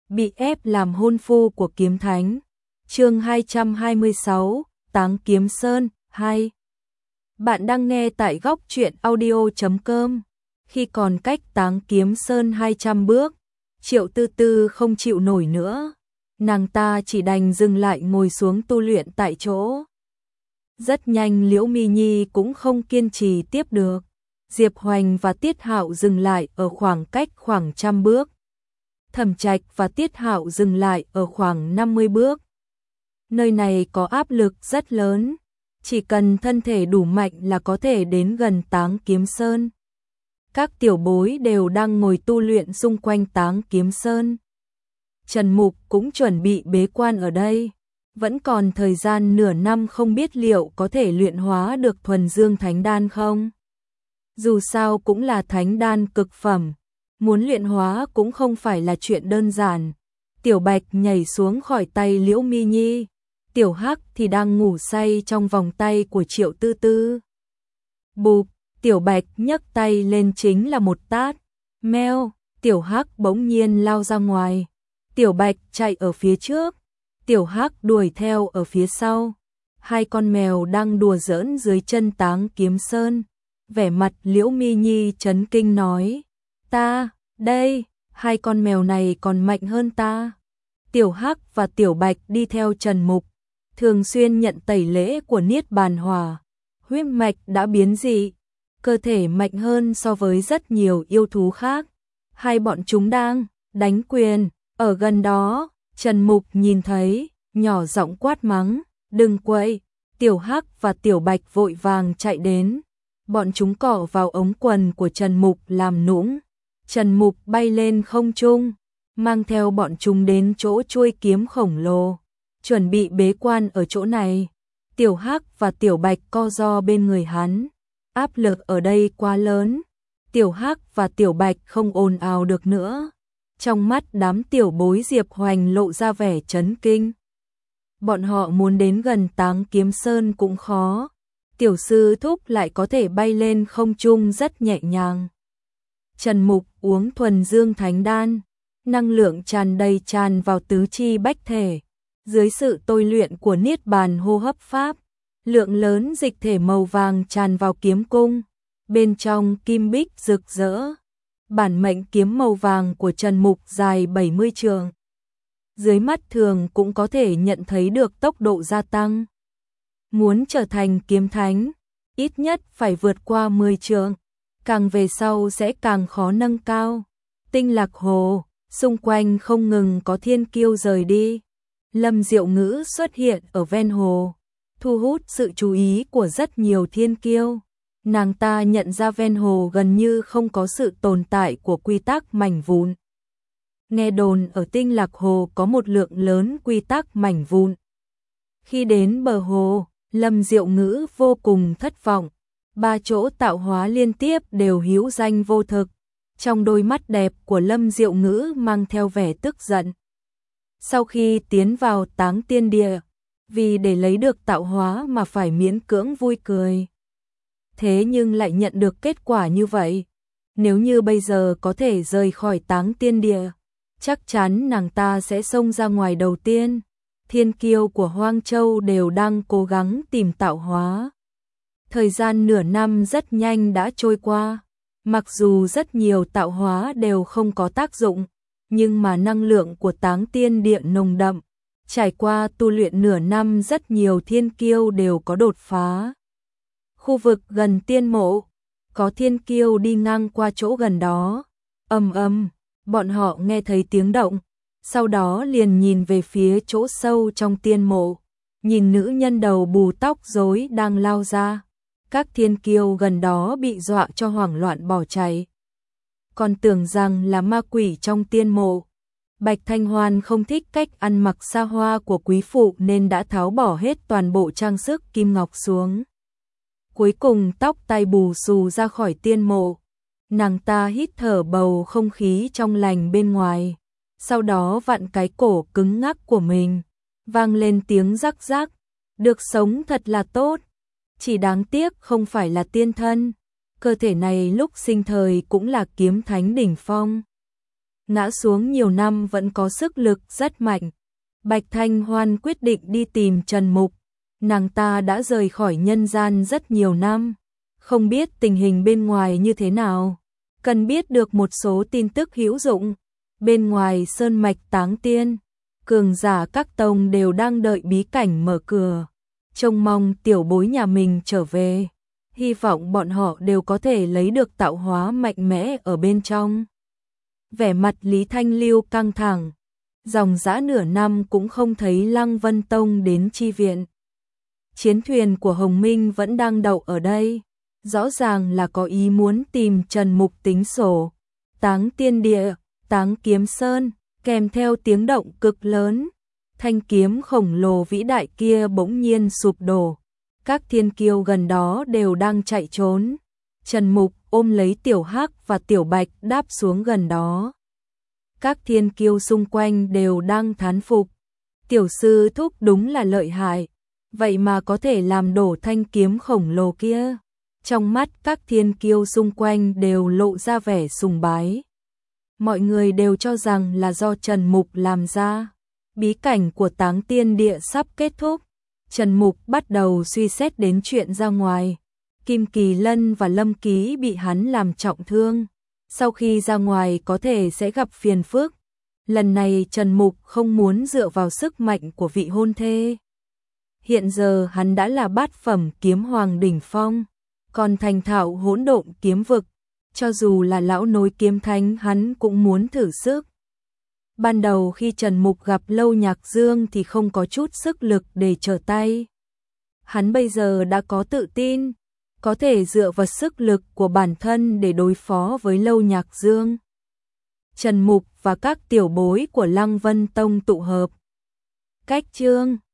bị ép làm hôn phu của kiếm thánh. Chương 226, Táng Kiếm Sơn 2. Bạn đang nghe tại góc truyện audio.com. Khi còn cách Táng Kiếm Sơn 200 bước, Triệu Tư Tư không chịu nổi nữa, nàng ta chỉ đành dừng lại ngồi xuống tu luyện tại chỗ. Rất nhanh Liễu Mi Nhi cũng không kiên trì tiếp được. Diệp Hoành và Tiết Hạo dừng lại ở khoảng cách khoảng 100 bước. Thẩm Trạch và Tiết Hạo dừng lại ở khoảng 50 bước. Nơi này có áp lực rất lớn, chỉ cần thân thể đủ mạnh là có thể đến gần Táng Kiếm Sơn. Các tiểu bối đều đang ngồi tu luyện xung quanh Táng Kiếm Sơn. Trần Mục cũng chuẩn bị bế quan ở đây. Vẫn còn thời gian nửa năm không biết liệu có thể luyện hóa được thuần dương thánh đan không. Dù sao cũng là thánh đan cực phẩm, muốn luyện hóa cũng không phải là chuyện đơn giản. Tiểu Bạch nhảy xuống khỏi tay Liễu Mi Nhi, Tiểu Hắc thì đang ngủ say trong vòng tay của Triệu Tư Tư. Bụp, Tiểu Bạch nhấc tay lên chính là một tát. Meo, Tiểu Hắc bỗng nhiên lao ra ngoài. Tiểu Bạch chạy ở phía trước, Tiểu Hắc đuổi theo ở phía sau. Hai con mèo đang đùa giỡn dưới chân Táng Kiếm Sơn. Vẻ mặt Liễu Mi Nhi chấn kinh nói: "Ta, đây, hai con mèo này còn mạnh hơn ta." Tiểu Hắc và Tiểu Bạch đi theo Trần Mục, thường xuyên nhận tẩy lễ của Niết Bàn Hỏa, huyết mạch đã biến dị, cơ thể mạnh hơn so với rất nhiều yêu thú khác. Hai bọn chúng đang đánh quyền ở gần đó. Trần Mục nhìn thấy, nhỏ giọng quát mắng: "Đừng quậy!" Tiểu Hắc và Tiểu Bạch vội vàng chạy đến. Bọn chúng cọ vào ống quần của Trần Mục làm nũng. Trần Mục bay lên không trung, mang theo bọn chúng đến chỗ chuôi kiếm khổng lồ, chuẩn bị bế quan ở chỗ này. Tiểu Hắc và Tiểu Bạch co ro bên người hắn. Áp lực ở đây quá lớn, Tiểu Hắc và Tiểu Bạch không ồn ào được nữa. Trong mắt đám tiểu bối Diệp Hoành lộ ra vẻ chấn kinh. Bọn họ muốn đến gần Táng Kiếm Sơn cũng khó. Tiểu sư thúc lại có thể bay lên không trung rất nhẹ nhàng. Trần Mục uống thuần dương thánh đan, năng lượng tràn đầy tràn vào tứ chi bách thể. Dưới sự tôi luyện của Niết Bàn hô hấp pháp, lượng lớn dịch thể màu vàng tràn vào kiếm cung. Bên trong kim bích rực rỡ. Bản mệnh kiếm màu vàng của Trần Mục dài 70 trượng. Dưới mắt thường cũng có thể nhận thấy được tốc độ gia tăng. Muốn trở thành kiếm thánh, ít nhất phải vượt qua 10 trượng, càng về sau sẽ càng khó nâng cao. Tinh Lạc Hồ, xung quanh không ngừng có thiên kiêu rời đi. Lâm Diệu Ngữ xuất hiện ở ven hồ, thu hút sự chú ý của rất nhiều thiên kiêu. Nàng ta nhận ra ven hồ gần như không có sự tồn tại của quy tắc mảnh vụn. Nghe đồn ở Tinh Lạc Hồ có một lượng lớn quy tắc mảnh vụn. Khi đến bờ hồ, Lâm Diệu Ngữ vô cùng thất vọng. 3 chỗ tạo hóa liên tiếp đều hữu danh vô thực. Trong đôi mắt đẹp của Lâm Diệu Ngữ mang theo vẻ tức giận. Sau khi tiến vào Táng Tiên Địa, vì để lấy được tạo hóa mà phải miễn cưỡng vui cười. Thế nhưng lại nhận được kết quả như vậy. Nếu như bây giờ có thể rời khỏi Táng Tiên Địa, chắc chắn nàng ta sẽ xông ra ngoài đầu tiên. Thiên kiêu của Hoang Châu đều đang cố gắng tìm tạo hóa. Thời gian nửa năm rất nhanh đã trôi qua. Mặc dù rất nhiều tạo hóa đều không có tác dụng, nhưng mà năng lượng của Táng Tiên Địa nồng đậm. Trải qua tu luyện nửa năm rất nhiều thiên kiêu đều có đột phá. Khu vực gần tiên mộ, có thiên kiêu đi ngang qua chỗ gần đó. Ầm ầm, bọn họ nghe thấy tiếng động, sau đó liền nhìn về phía chỗ sâu trong tiên mộ, nhìn nữ nhân đầu bù tóc rối đang lao ra. Các thiên kiêu gần đó bị dọa cho hoảng loạn bỏ chạy, còn tưởng rằng là ma quỷ trong tiên mộ. Bạch Thanh Hoan không thích cách ăn mặc xa hoa của quý phụ nên đã tháo bỏ hết toàn bộ trang sức kim ngọc xuống. Cuối cùng tóc tai bù xù ra khỏi tiên mộ. Nàng ta hít thở bầu không khí trong lành bên ngoài, sau đó vặn cái cổ cứng ngắc của mình, vang lên tiếng rắc rắc. Được sống thật là tốt, chỉ đáng tiếc không phải là tiên thân. Cơ thể này lúc sinh thời cũng là kiếm thánh đỉnh phong. ngã xuống nhiều năm vẫn có sức lực rất mạnh. Bạch Thanh Hoan quyết định đi tìm Trần Mục. Nàng ta đã rời khỏi nhân gian rất nhiều năm, không biết tình hình bên ngoài như thế nào. Cần biết được một số tin tức hữu dụng. Bên ngoài sơn mạch Táng Tiên, cường giả các tông đều đang đợi bí cảnh mở cửa, trông mong tiểu bối nhà mình trở về. Hy vọng bọn họ đều có thể lấy được tạo hóa mạnh mẽ ở bên trong. Vẻ mặt Lý Thanh Lưu căng thẳng, dòng dã nửa năm cũng không thấy Lăng Vân Tông đến chi viện. Chiến thuyền của Hồng Minh vẫn đang đậu ở đây, rõ ràng là có ý muốn tìm Trần Mục tính sổ. Táng Tiên Địa, Táng Kiếm Sơn, kèm theo tiếng động cực lớn, thanh kiếm khổng lồ vĩ đại kia bỗng nhiên sụp đổ. Các thiên kiêu gần đó đều đang chạy trốn. Trần Mục ôm lấy Tiểu Hắc và Tiểu Bạch đáp xuống gần đó. Các thiên kiêu xung quanh đều đang thán phục. Tiểu sư thúc đúng là lợi hại, vậy mà có thể làm đổ thanh kiếm khổng lồ kia. Trong mắt các thiên kiêu xung quanh đều lộ ra vẻ sùng bái. Mọi người đều cho rằng là do Trần Mục làm ra. Bí cảnh của Táng Tiên Địa sắp kết thúc. Trần Mục bắt đầu suy xét đến chuyện ra ngoài. Kim Kỳ Lân và Lâm Ký bị hắn làm trọng thương. Sau khi ra ngoài có thể sẽ gặp phiền phức. Lần này Trần Mục không muốn dựa vào sức mạnh của vị hôn thê. Hiện giờ hắn đã là bát phẩm kiếm hoàng đỉnh phong, còn thành thạo hỗn độn kiếm vực. Cho dù là lão nối kiếm thánh hắn cũng muốn thử sức. Ban đầu khi Trần Mục gặp Lâu Nhạc Dương thì không có chút sức lực để trở tay. Hắn bây giờ đã có tự tin, có thể dựa vào sức lực của bản thân để đối phó với Lâu Nhạc Dương. Trần Mục và các tiểu bối của Lăng Vân Tông tụ hợp. Cách chương